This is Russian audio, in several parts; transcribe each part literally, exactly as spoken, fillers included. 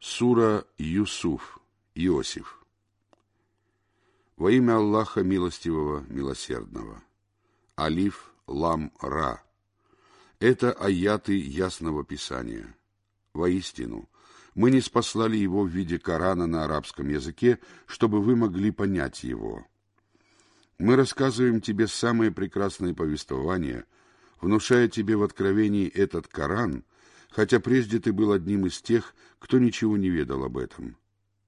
Сура Юсуф, Иосиф. Во имя Аллаха Милостивого, Милосердного. Алиф, Лам, Ра. Это аяты Ясного Писания. Воистину, мы не спаслали его в виде Корана на арабском языке, чтобы вы могли понять его. Мы рассказываем тебе самые прекрасные повествования, внушая тебе в откровении этот Коран, хотя прежде ты был одним из тех, кто ничего не ведал об этом.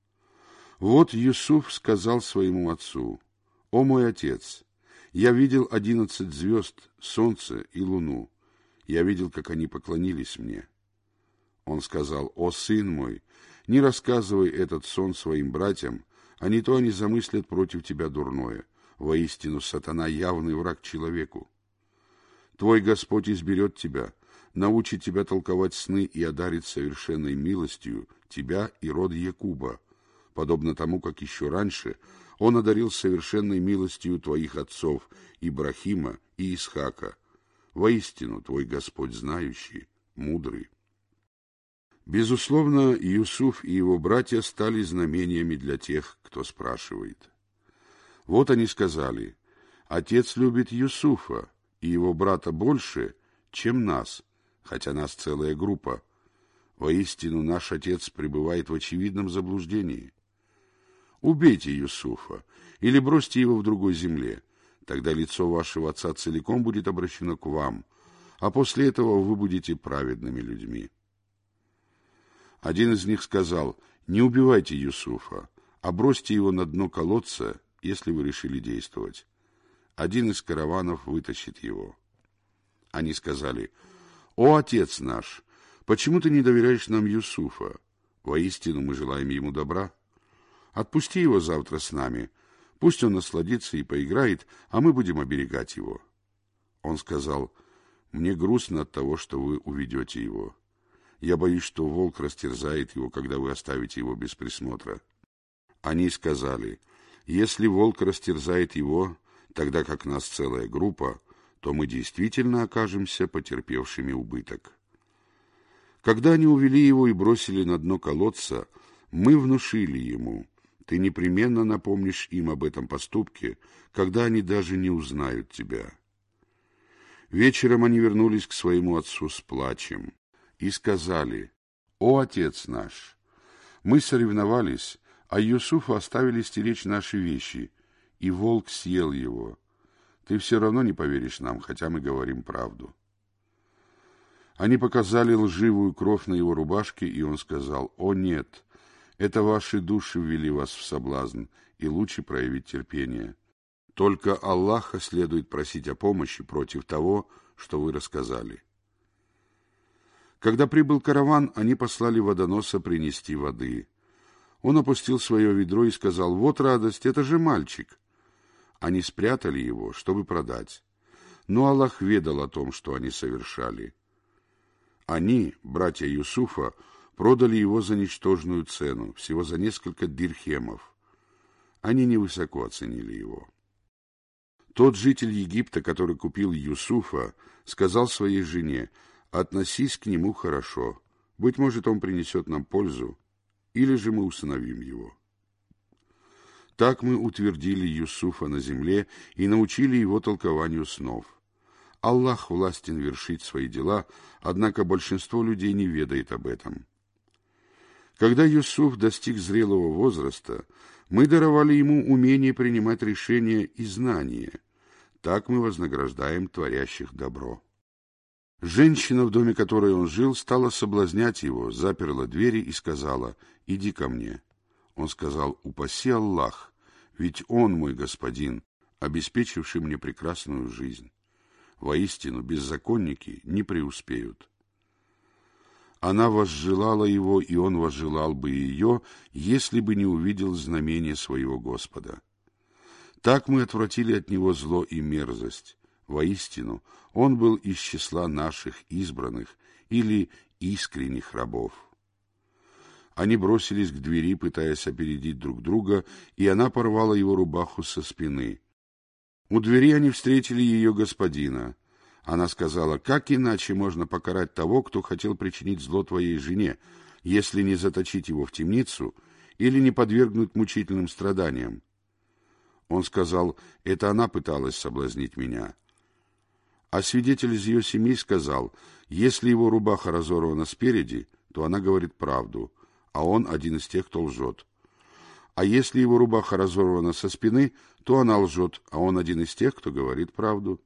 Вот Юсуф сказал своему отцу: «О мой отец, я видел одиннадцать звезд, солнце и луну. Я видел, как они поклонились мне». Он сказал: «О сын мой, не рассказывай этот сон своим братьям, а не то они замыслят против тебя дурное. Воистину, сатана — явный враг человеку. Твой Господь изберет тебя, научит тебя толковать сны и одарит совершенной милостью тебя и род Якуба, подобно тому, как еще раньше он одарил совершенной милостью твоих отцов Ибрахима и Исхака. Воистину, твой Господь знающий, мудрый». Безусловно, Юсуф и его братья стали знамениями для тех, кто спрашивает. Вот они сказали: «Отец любит Юсуфа и его брата больше, чем нас, хотя нас целая группа. Воистину, наш отец пребывает в очевидном заблуждении. Убейте Юсуфа или бросьте его в другой земле, тогда лицо вашего отца целиком будет обращено к вам, а после этого вы будете праведными людьми». Один из них сказал: «Не убивайте Юсуфа, а бросьте его на дно колодца, если вы решили действовать. Один из караванов вытащит его». Они сказали: «О, отец наш, почему ты не доверяешь нам Юсуфа? Воистину, мы желаем ему добра. Отпусти его завтра с нами, пусть он насладится и поиграет, а мы будем оберегать его». Он сказал: «Мне грустно от того, что вы уведете его. Я боюсь, что волк растерзает его, когда вы оставите его без присмотра». Они сказали: «Если волк растерзает его, тогда как нас целая группа, то мы действительно окажемся потерпевшими убыток». Когда они увели его и бросили на дно колодца, мы внушили ему: «Ты непременно напомнишь им об этом поступке, когда они даже не узнают тебя». Вечером они вернулись к своему отцу с плачем и сказали: «О, отец наш, мы соревновались, а Юсуфу оставили стеречь наши вещи, и волк съел его. Ты все равно не поверишь нам, хотя мы говорим правду». Они показали лживую кровь на его рубашке, и он сказал: «О, нет, это ваши души ввели вас в соблазн, и лучше проявить терпение. Только Аллаха следует просить о помощи против того, что вы рассказали». Когда прибыл караван, они послали водоноса принести воды. Он опустил свое ведро и сказал: «Вот радость, это же мальчик». Они спрятали его, чтобы продать. Но Аллах ведал о том, что они совершали. Они, братья Юсуфа, продали его за ничтожную цену, всего за несколько дирхемов. Они невысоко оценили его. Тот житель Египта, который купил Юсуфа, сказал своей жене: «Относись к нему хорошо. Быть может, он принесет нам пользу, или же мы усыновим его». Так мы утвердили Юсуфа на земле и научили его толкованию снов. Аллах властен вершить свои дела, однако большинство людей не ведает об этом. Когда Юсуф достиг зрелого возраста, мы даровали ему умение принимать решения и знания. Так мы вознаграждаем творящих добро. Женщина, в доме которой он жил, стала соблазнять его, заперла двери и сказала: «Иди ко мне». Он сказал: «Упаси Аллах, ведь Он мой господин, обеспечивший мне прекрасную жизнь. Воистину, беззаконники не преуспеют». Она возжелала его, и он возжелал бы ее, если бы не увидел знамения своего Господа. Так мы отвратили от него зло и мерзость. Воистину, он был из числа наших избранных или искренних рабов. Они бросились к двери, пытаясь опередить друг друга, и она порвала его рубаху со спины. У двери они встретили ее господина. Она сказала: «Как иначе можно покарать того, кто хотел причинить зло твоей жене, если не заточить его в темницу или не подвергнуть мучительным страданиям? Он сказал: это она пыталась соблазнить меня. А свидетель из ее семьи сказал: если его рубаха разорвана спереди, то она говорит правду, а он один из тех, кто лжет. А если его рубаха разорвана со спины, то она лжет, а он один из тех, кто говорит правду.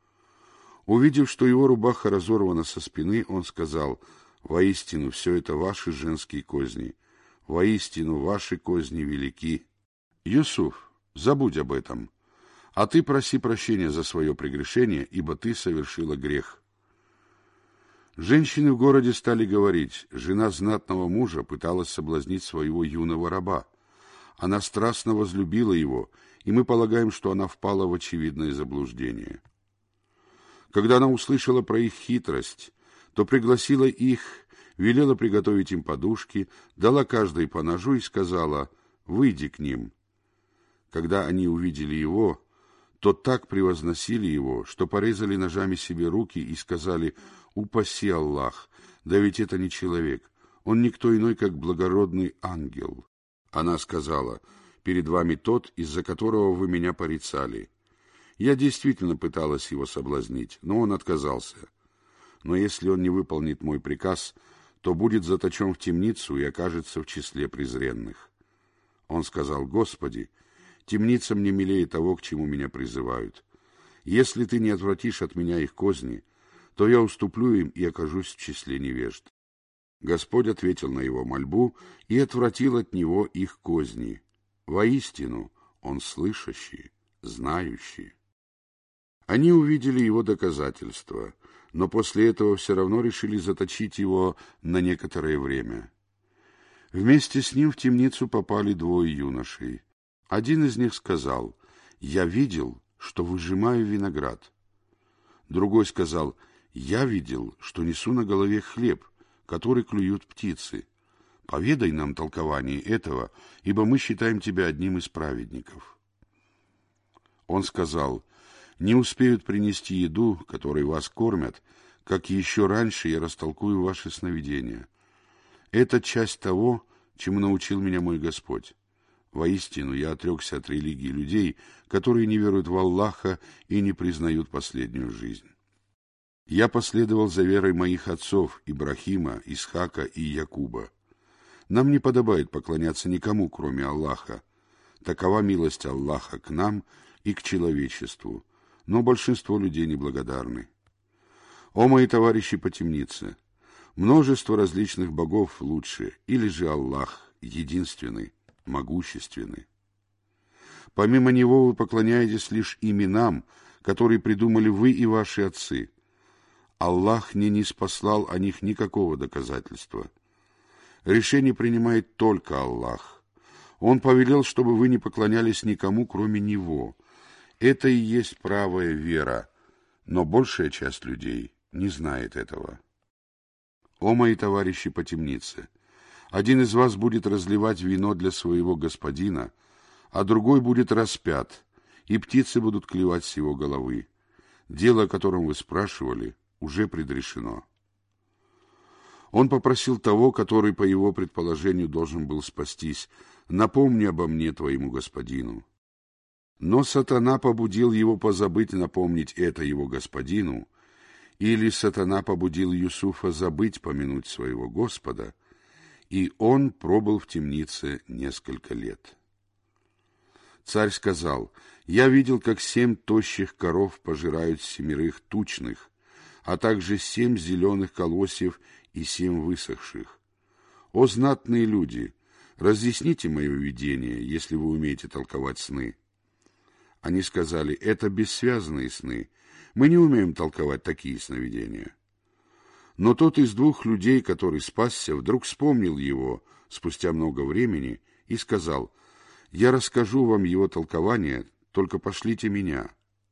Увидев, что его рубаха разорвана со спины, он сказал: воистину, все это ваши женские козни. Воистину, ваши козни велики. Юсуф, забудь об этом, а ты проси прощения за свое прегрешение, ибо ты совершила грех. Женщины в городе стали говорить: жена знатного мужа пыталась соблазнить своего юного раба. Она страстно возлюбила его, и мы полагаем, что она впала в очевидное заблуждение. Когда она услышала про их хитрость, то пригласила их, велела приготовить им подушки, дала каждой по ножу и сказала: выйди к ним. Когда они увидели его, то так превозносили его, что порезали ножами себе руки и сказали: упаси Аллах, да ведь это не человек, он никто иной, как благородный ангел. Она сказала: перед вами тот, из-за которого вы меня порицали. Я действительно пыталась его соблазнить, но он отказался. Но если он не выполнит мой приказ, то будет заточен в темницу и окажется в числе презренных. Он сказал: Господи, темница мне милее того, к чему меня призывают. Если ты не отвратишь от меня их козни, то я уступлю им и окажусь в числе невежд. Господь ответил на его мольбу и отвратил от него их козни. Воистину, он слышащий, знающий. Они увидели его доказательства, но после этого все равно решили заточить его на некоторое время. Вместе с ним в темницу попали двое юношей. Один из них сказал: «Я видел, что выжимаю виноград». Другой сказал: «Я видел, что несу на голове хлеб, который клюют птицы. Поведай нам толкование этого, ибо мы считаем тебя одним из праведников». Он сказал: «Не успеют принести еду, которой вас кормят, как еще раньше я растолкую ваши сновидения. Это часть того, чему научил меня мой Господь. Воистину, я отрекся от религии людей, которые не веруют в Аллаха и не признают последнюю жизнь. Я последовал за верой моих отцов Ибрахима, Исхака и Якуба. Нам не подобает поклоняться никому, кроме Аллаха. Такова милость Аллаха к нам и к человечеству, но большинство людей неблагодарны. О мои товарищи по темнице! Множество различных богов лучше, или же Аллах единственный, могущественный. Помимо него вы поклоняетесь лишь именам, которые придумали вы и ваши отцы. Аллах не ниспослал о них никакого доказательства. Решение принимает только Аллах. Он повелел, чтобы вы не поклонялись никому, кроме Него. Это и есть правая вера, но большая часть людей не знает этого. О мои товарищи по темнице! Один из вас будет разливать вино для своего господина, а другой будет распят, и птицы будут клевать с его головы. Дело, о котором вы спрашивали, уже предрешено. Он попросил того, который, по его предположению, должен был спастись: «Напомни обо мне твоему господину». Но сатана побудил его позабыть напомнить это его господину, или сатана побудил Юсуфа забыть помянуть своего Господа, и он пробыл в темнице несколько лет. Царь сказал: «Я видел, как семь тощих коров пожирают семерых тучных, а также семь зеленых колосьев и семь высохших. О, знатные люди, разъясните мое видение, если вы умеете толковать сны». Они сказали: «Это бессвязные сны, мы не умеем толковать такие сновидения». Но тот из двух людей, который спасся, вдруг вспомнил его спустя много времени и сказал: «Я расскажу вам его толкование, только пошлите меня».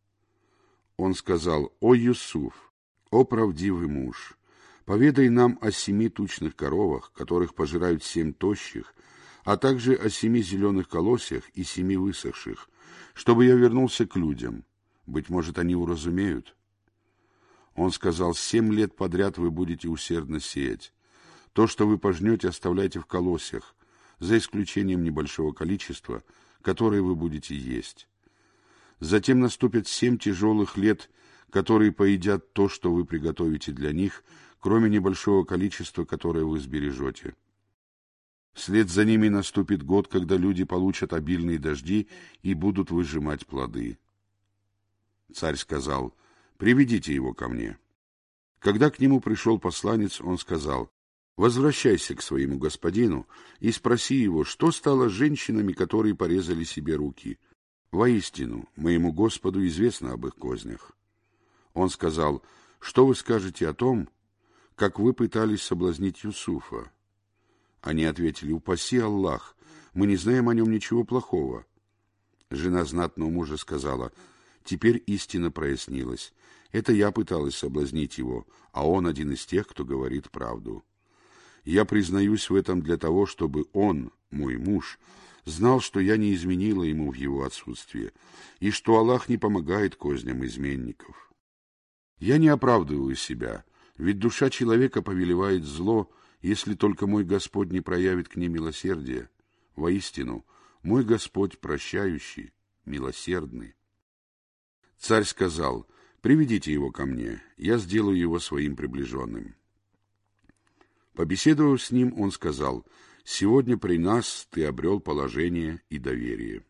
Он сказал: «О Юсуф, о правдивый муж, поведай нам о семи тучных коровах, которых пожирают семь тощих, а также о семи зеленых колосьях и семи высохших, чтобы я вернулся к людям. Быть может, они уразумеют». Он сказал: «Семь лет подряд вы будете усердно сеять. То, что вы пожнете, оставляйте в колосьях, за исключением небольшого количества, которое вы будете есть. Затем наступят семь тяжелых лет, которые поедят то, что вы приготовите для них, кроме небольшого количества, которое вы сбережете. Вслед за ними наступит год, когда люди получат обильные дожди и будут выжимать плоды. Царь сказал: «Приведите его ко мне». Когда к нему пришел посланец, он сказал: «Возвращайся к своему господину и спроси его, что стало с женщинами, которые порезали себе руки. Воистину, моему Господу известно об их кознях». Он сказал: «Что вы скажете о том, как вы пытались соблазнить Юсуфа?» Они ответили: «Упаси Аллах, мы не знаем о нем ничего плохого». Жена знатного мужа сказала: «Теперь истина прояснилась. Это я пыталась соблазнить его, а он один из тех, кто говорит правду. Я признаюсь в этом для того, чтобы он, мой муж, знал, что я не изменила ему в его отсутствие, и что Аллах не помогает козням изменников. Я не оправдываю себя, ведь душа человека повелевает зло, если только мой Господь не проявит к ней милосердие. Воистину, мой Господь прощающий, милосердный». Царь сказал: «Приведите его ко мне, я сделаю его своим приближенным». Побеседовав с ним, он сказал: «Сегодня при нас ты обрел положение и доверие».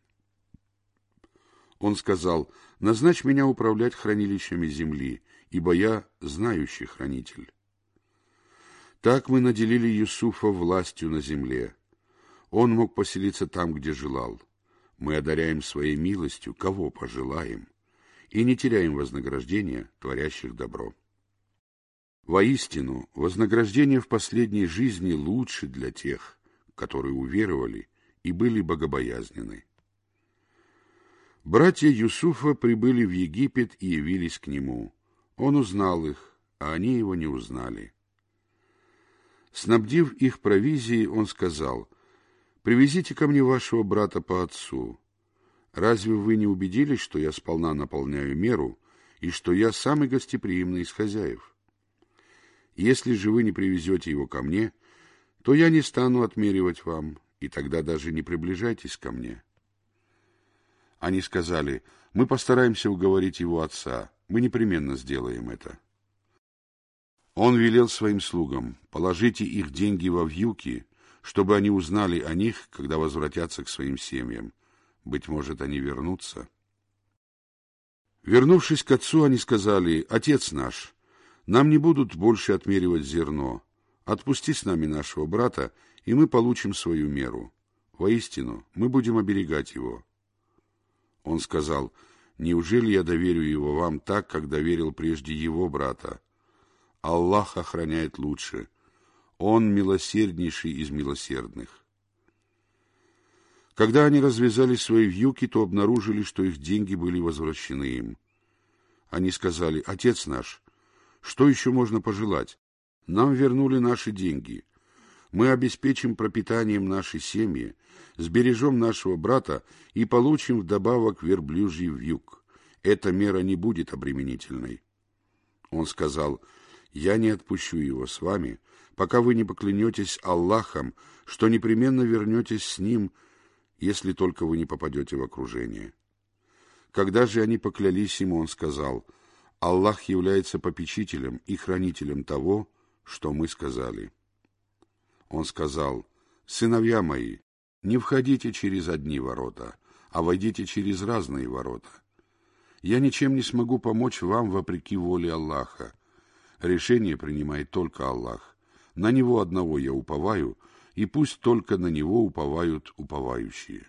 Он сказал: «Назначь меня управлять хранилищами земли, ибо я знающий хранитель». Так мы наделили Юсуфа властью на земле. Он мог поселиться там, где желал. Мы одаряем своей милостью, кого пожелаем, и не теряем вознаграждения творящих добро. Воистину, вознаграждение в последней жизни лучше для тех, которые уверовали и были богобоязненны. Братья Юсуфа прибыли в Египет и явились к нему. Он узнал их, а они его не узнали. Снабдив их провизией, он сказал: «Привезите ко мне вашего брата по отцу. Разве вы не убедились, что я сполна наполняю меру и что я самый гостеприимный из хозяев? Если же вы не привезете его ко мне, то я не стану отмеривать вам, и тогда даже не приближайтесь ко мне». Они сказали: «Мы постараемся уговорить его отца, мы непременно сделаем это». Он велел своим слугам: «Положите их деньги во вьюки, чтобы они узнали о них, когда возвратятся к своим семьям. Быть может, они вернутся». Вернувшись к отцу, они сказали: «Отец наш, нам не будут больше отмеривать зерно. Отпусти с нами нашего брата, и мы получим свою меру. Воистину, мы будем оберегать его». Он сказал: «Неужели я доверю его вам так, как доверил прежде его брата? Аллах охраняет лучше. Он милосерднейший из милосердных». Когда они развязали свои вьюки, то обнаружили, что их деньги были возвращены им. Они сказали: «Отец наш, что еще можно пожелать? Нам вернули наши деньги. Мы обеспечим пропитанием нашей семьи, сбережем нашего брата и получим вдобавок верблюжий вьюг. Эта мера не будет обременительной». Он сказал: «Я не отпущу его с вами, пока вы не поклянетесь Аллахом, что непременно вернетесь с ним, если только вы не попадете в окружение». Когда же они поклялись ему, он сказал: «Аллах является попечителем и хранителем того, что мы сказали». Он сказал: «Сыновья мои, не входите через одни ворота, а войдите через разные ворота. Я ничем не смогу помочь вам вопреки воле Аллаха. Решение принимает только Аллах. На Него одного я уповаю, и пусть только на Него уповают уповающие».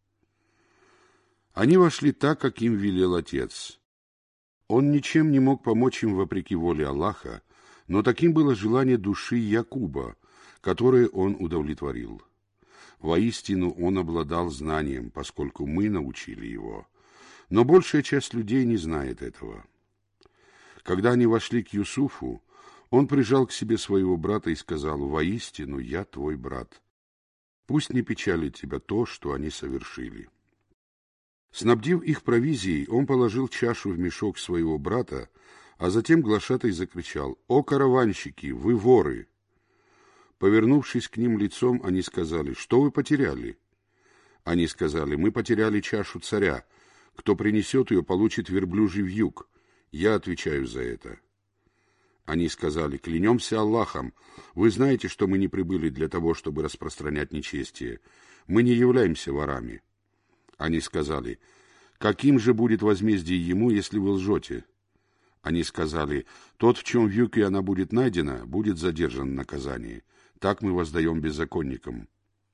Они вошли так, как им велел отец. Он ничем не мог помочь им вопреки воле Аллаха, но таким было желание души Якуба, которое он удовлетворил. Воистину он обладал знанием, поскольку мы научили его, но большая часть людей не знает этого. Когда они вошли к Юсуфу, он прижал к себе своего брата и сказал: «Воистину я твой брат. Пусть не печалит тебя то, что они совершили». Снабдив их провизией, он положил чашу в мешок своего брата, а затем глашатай закричал: «О, караванщики, вы воры! Повернувшись к ним лицом, они сказали: «Что вы потеряли?» Они сказали: «Мы потеряли чашу царя. Кто принесет ее, получит верблюжий вьюг. Я отвечаю за это». Они сказали: «Клянемся Аллахом, вы знаете, что мы не прибыли для того, чтобы распространять нечестие. Мы не являемся ворами». Они сказали: «Каким же будет возмездие ему, если вы лжете?» Они сказали: «Тот, в чем вьюге она будет найдена, будет задержан в наказании. Так мы воздаем беззаконникам».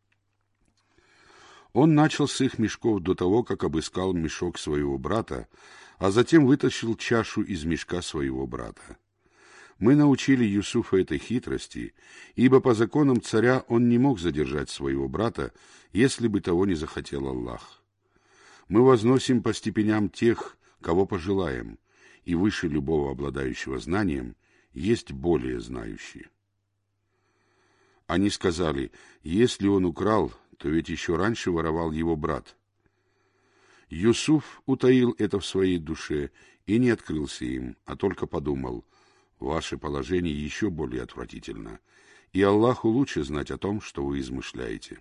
Он начал с их мешков до того, как обыскал мешок своего брата, а затем вытащил чашу из мешка своего брата. Мы научили Юсуфа этой хитрости, ибо по законам царя он не мог задержать своего брата, если бы того не захотел Аллах. Мы возносим по степеням тех, кого пожелаем, и выше любого обладающего знанием есть более знающие. Они сказали: «Если он украл, то ведь еще раньше воровал его брат». Юсуф утаил это в своей душе и не открылся им, а только подумал: «Ваше положение еще более отвратительно, и Аллаху лучше знать о том, что вы измышляете».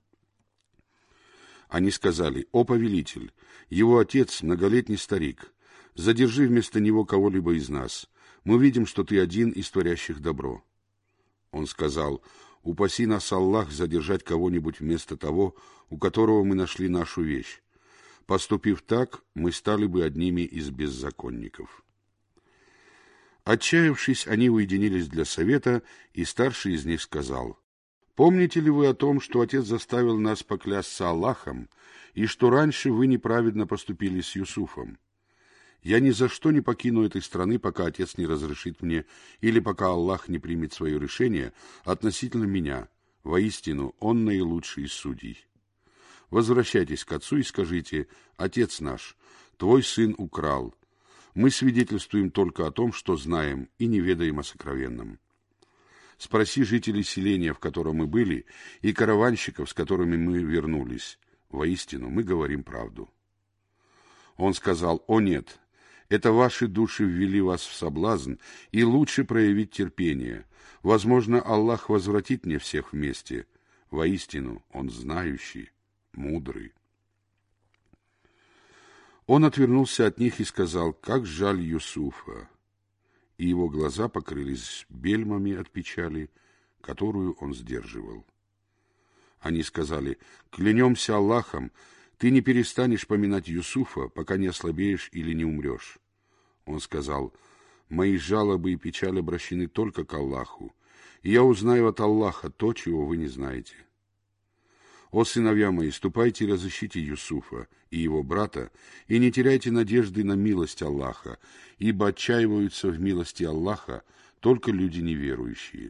Они сказали: «О повелитель, его отец многолетний старик, задержи вместо него кого-либо из нас. Мы видим, что ты один из творящих добро». Он сказал: «Упаси нас, Аллах, задержать кого-нибудь вместо того, у которого мы нашли нашу вещь. Поступив так, мы стали бы одними из беззаконников». Отчаявшись, они уединились для совета, и старший из них сказал: «Помните ли вы о том, что отец заставил нас поклясться Аллахом, и что раньше вы неправедно поступили с Юсуфом? Я ни за что не покину этой страны, пока отец не разрешит мне, или пока Аллах не примет свое решение относительно меня. Воистину, он наилучший из судей. Возвращайтесь к отцу и скажите: отец наш, твой сын украл. Мы свидетельствуем только о том, что знаем, и не ведаем о сокровенном. Спроси жителей селения, в котором мы были, и караванщиков, с которыми мы вернулись. Воистину, мы говорим правду». Он сказал: «О нет, это ваши души ввели вас в соблазн, и лучше проявить терпение. Возможно, Аллах возвратит мне всех вместе. Воистину, Он знающий, мудрый». Он отвернулся от них и сказал: «Как жаль Юсуфа!» И его глаза покрылись бельмами от печали, которую он сдерживал. Они сказали: «Клянемся Аллахом, ты не перестанешь поминать Юсуфа, пока не ослабеешь или не умрешь». Он сказал: «Мои жалобы и печаль обращены только к Аллаху, и я узнаю от Аллаха то, чего вы не знаете. О, сыновья мои, ступайте и разыщите Юсуфа и его брата, и не теряйте надежды на милость Аллаха, ибо отчаиваются в милости Аллаха только люди неверующие».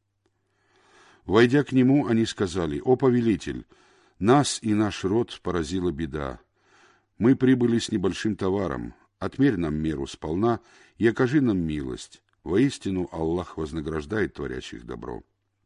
Войдя к нему, они сказали: «О повелитель, нас и наш род поразила беда. Мы прибыли с небольшим товаром. Отмерь нам меру сполна и окажи нам милость. Воистину, Аллах вознаграждает творящих добро».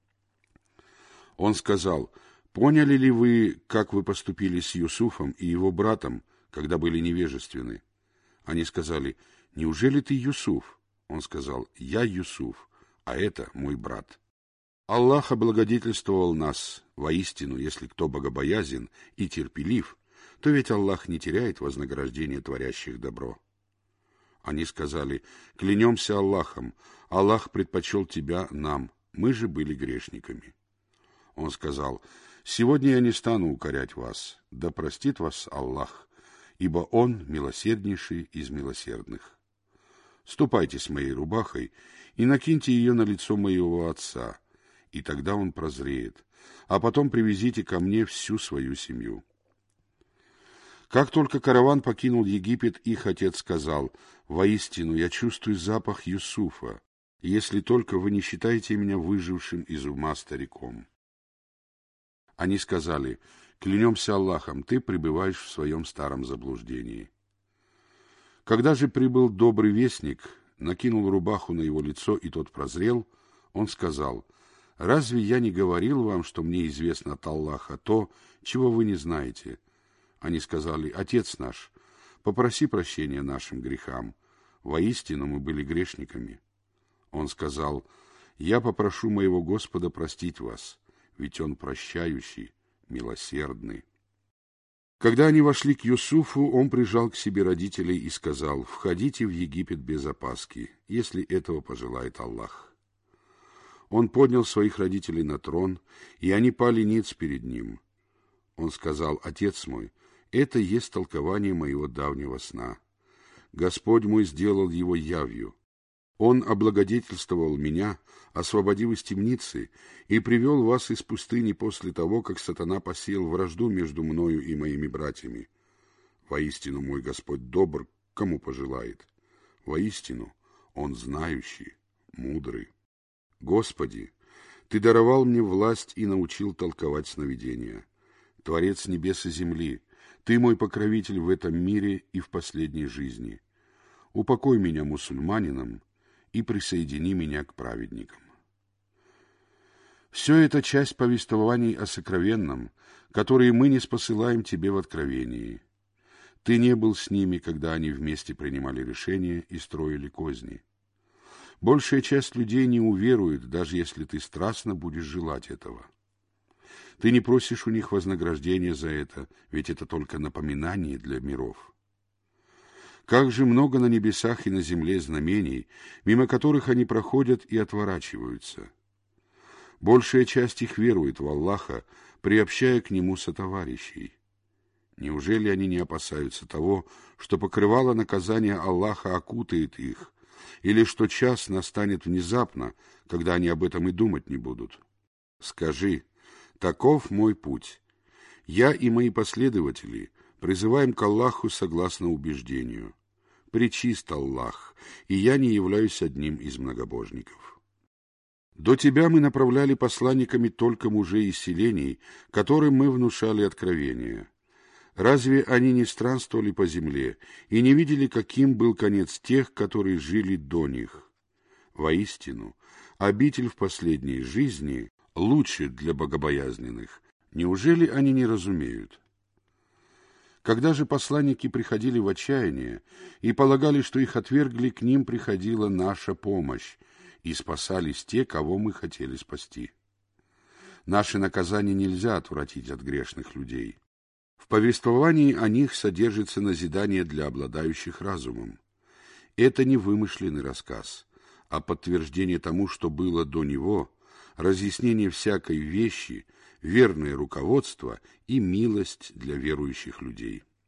Он сказал: «Поняли ли вы, как вы поступили с Юсуфом и его братом, когда были невежественны?» Они сказали: «Неужели ты Юсуф?» Он сказал: «Я Юсуф, а это мой брат». Аллах облагодетельствовал нас. Воистину, если кто богобоязен и терпелив, то ведь Аллах не теряет вознаграждение творящих добро. Они сказали: «Клянемся Аллахом, Аллах предпочел тебя нам, мы же были грешниками». Он сказал: «Сегодня я не стану укорять вас, да простит вас Аллах, ибо Он милосерднейший из милосердных. Ступайте с моей рубахой и накиньте ее на лицо моего отца, и тогда он прозреет, а потом привезите ко мне всю свою семью». Как только караван покинул Египет, их отец сказал: «Воистину, я чувствую запах Юсуфа, если только вы не считаете меня выжившим из ума стариком». Они сказали: «Клянемся Аллахом, ты пребываешь в своем старом заблуждении». Когда же прибыл добрый вестник, накинул рубаху на его лицо, и тот прозрел, он сказал: «Разве я не говорил вам, что мне известно от Аллаха то, чего вы не знаете?» Они сказали: «Отец наш, попроси прощения нашим грехам. Воистину мы были грешниками». Он сказал: Я попрошу моего Господа простить вас, ведь Он прощающий, милосердный». Когда они вошли к Юсуфу, он прижал к себе родителей и сказал: «Входите в Египет без опаски, если этого пожелает Аллах». Он поднял своих родителей на трон, и они пали ниц перед ним. Он сказал: «Отец мой, это есть толкование моего давнего сна. Господь мой сделал его явью. Он облагодетельствовал меня, освободив из темницы, и привел вас из пустыни после того, как сатана посеял вражду между мною и моими братьями. Воистину, мой Господь добр, кому пожелает. Воистину, Он знающий, мудрый. Господи, Ты даровал мне власть и научил толковать сновидения. Творец небес и земли, Ты мой покровитель в этом мире и в последней жизни. Упокой меня мусульманином и присоедини меня к праведникам». Все это часть повествований о сокровенном, которые мы не спосылаем тебе в откровении. Ты не был с ними, когда они вместе принимали решения и строили козни. Большая часть людей не уверует, даже если ты страстно будешь желать этого. Ты не просишь у них вознаграждения за это, ведь это только напоминание для миров. Как же много на небесах и на земле знамений, мимо которых они проходят и отворачиваются. Большая часть их верует в Аллаха, приобщая к Нему сотоварищей. Неужели они не опасаются того, что покрывало наказания Аллаха окутает их, или что час настанет внезапно, когда они об этом и думать не будут? Скажи: таков мой путь. Я и мои последователи призываем к Аллаху согласно убеждению. Пречист Аллах, и я не являюсь одним из многобожников. До тебя мы направляли посланниками только мужей из селений, которым мы внушали откровения. Разве они не странствовали по земле и не видели, каким был конец тех, которые жили до них? Воистину, обитель в последней жизни лучше для богобоязненных. Неужели они не разумеют? Когда же посланники приходили в отчаяние и полагали, что их отвергли, к ним приходила наша помощь, и спасались те, кого мы хотели спасти. Наши наказания нельзя отвратить от грешных людей. В повествовании о них содержится назидание для обладающих разумом. Это не вымышленный рассказ, а подтверждение тому, что было до него, разъяснение всякой вещи, верное руководство и милость для верующих людей.